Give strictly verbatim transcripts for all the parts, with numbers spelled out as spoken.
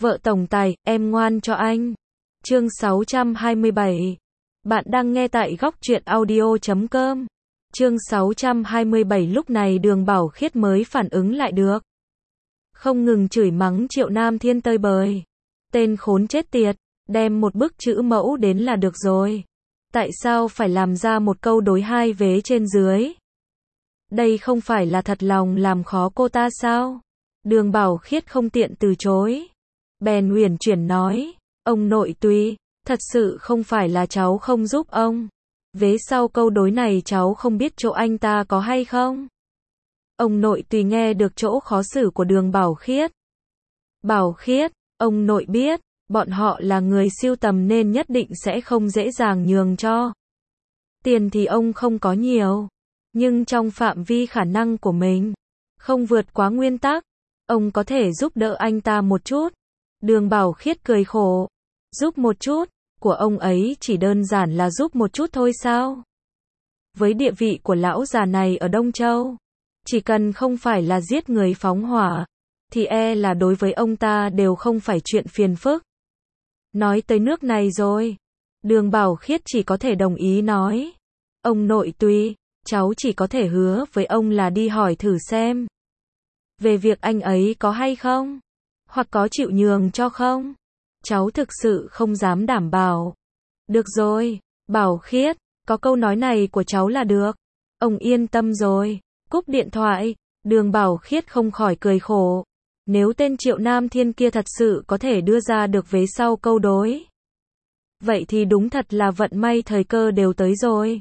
Vợ tổng tài, em ngoan cho anh. Chương sáu trăm hai mươi bảy. Bạn đang nghe tại góc truyện audio chấm com. Chương sáu trăm hai mươi bảy. Lúc này Đường Bảo Khiết mới phản ứng lại được. Không ngừng chửi mắng Triệu Nam Thiên tơi bời. Tên khốn chết tiệt, đem một bức chữ mẫu đến là được rồi. Tại sao phải làm ra một câu đối hai vế trên dưới? Đây không phải là thật lòng làm khó cô ta sao? Đường Bảo Khiết không tiện từ chối. Bèn uyển chuyển nói, ông nội tùy, thật sự không phải là cháu không giúp ông. Vế sau câu đối này cháu không biết chỗ anh ta có hay không? Ông nội tùy nghe được chỗ khó xử của Đường Bảo Khiết. Bảo Khiết, ông nội biết, bọn họ là người sưu tầm nên nhất định sẽ không dễ dàng nhường cho. Tiền thì ông không có nhiều, nhưng trong phạm vi khả năng của mình, không vượt quá nguyên tắc, ông có thể giúp đỡ anh ta một chút. Đường Bảo Khiết cười khổ, giúp một chút, của ông ấy chỉ đơn giản là giúp một chút thôi sao? Với địa vị của lão già này ở Đông Châu, chỉ cần không phải là giết người phóng hỏa, thì e là đối với ông ta đều không phải chuyện phiền phức. Nói tới nước này rồi, Đường Bảo Khiết chỉ có thể đồng ý nói, ông nội tùy, cháu chỉ có thể hứa với ông là đi hỏi thử xem. Về việc anh ấy có hay không, hoặc có chịu nhường cho không, cháu thực sự không dám đảm bảo. Được rồi, Bảo Khiết, có câu nói này của cháu là được. Ông yên tâm rồi. Cúp điện thoại, Đường Bảo Khiết không khỏi cười khổ. Nếu tên Triệu Nam Thiên kia thật sự có thể đưa ra được vế sau câu đối, vậy thì đúng thật là vận may thời cơ đều tới rồi.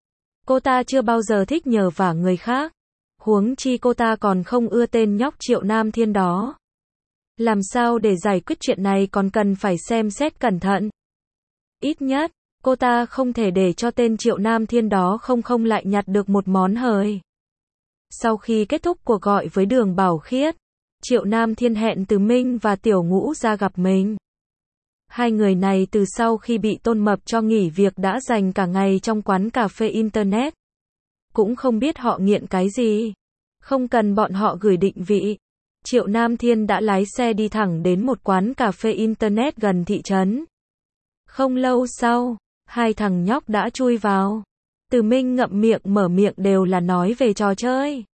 Cô ta chưa bao giờ thích nhờ vả người khác, huống chi cô ta còn không ưa tên nhóc Triệu Nam Thiên đó. Làm sao để giải quyết chuyện này còn cần phải xem xét cẩn thận. Ít nhất, cô ta không thể để cho tên Triệu Nam Thiên đó không không lại nhặt được một món hời. Sau khi kết thúc cuộc gọi với Đường Bảo Khiết, Triệu Nam Thiên hẹn Từ Minh và Tiểu Ngũ ra gặp mình. Hai người này từ sau khi bị Tôn Mập cho nghỉ việc đã dành cả ngày trong quán cà phê Internet. Cũng không biết họ nghiện cái gì. Không cần bọn họ gửi định vị, Triệu Nam Thiên đã lái xe đi thẳng đến một quán cà phê Internet gần thị trấn. Không lâu sau, hai thằng nhóc đã chui vào. Từ Minh ngậm miệng mở miệng đều là nói về trò chơi.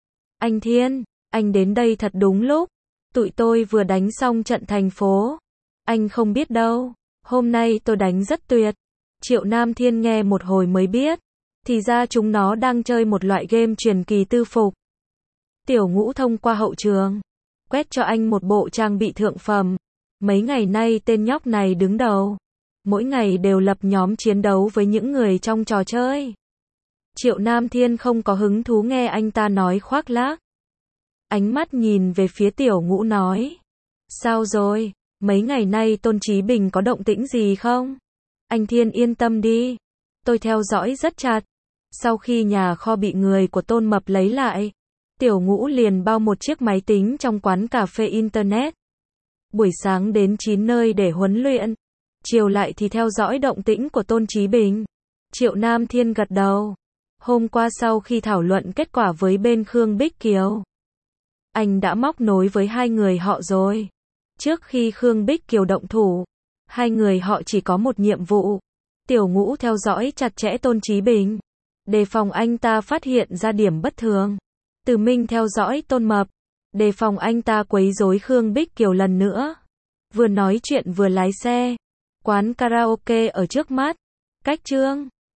Anh Thiên, anh đến đây thật đúng lúc. Tụi tôi vừa đánh xong trận thành phố. Anh không biết đâu, hôm nay tôi đánh rất tuyệt. Triệu Nam Thiên nghe một hồi mới biết, thì ra chúng nó đang chơi một loại game truyền kỳ tư phục. Tiểu Ngũ thông qua hậu trường, quét cho anh một bộ trang bị thượng phẩm. Mấy ngày nay tên nhóc này đứng đầu, mỗi ngày đều lập nhóm chiến đấu với những người trong trò chơi. Triệu Nam Thiên không có hứng thú nghe anh ta nói khoác lác. Ánh mắt nhìn về phía Tiểu Ngũ nói, sao rồi, mấy ngày nay Tôn Chí Bình có động tĩnh gì không? Anh Thiên yên tâm đi, tôi theo dõi rất chặt. Sau khi nhà kho bị người của Tôn Mập lấy lại, Tiểu Ngũ liền bao một chiếc máy tính trong quán cà phê Internet. Buổi sáng đến chín nơi để huấn luyện, chiều lại thì theo dõi động tĩnh của Tôn Chí Bình. Triệu Nam Thiên gật đầu. Hôm qua sau khi thảo luận kết quả với bên Khương Bích Kiều, anh đã móc nối với hai người họ rồi. Trước khi Khương Bích Kiều động thủ, hai người họ chỉ có một nhiệm vụ. Tiểu Ngũ theo dõi chặt chẽ Tôn Chí Bình, đề phòng anh ta phát hiện ra điểm bất thường. Từ Minh theo dõi Tôn Mập, đề phòng anh ta quấy rối Khương Bích Kiều lần nữa. Vừa nói chuyện vừa lái xe. Quán karaoke ở trước mắt. Cách Trương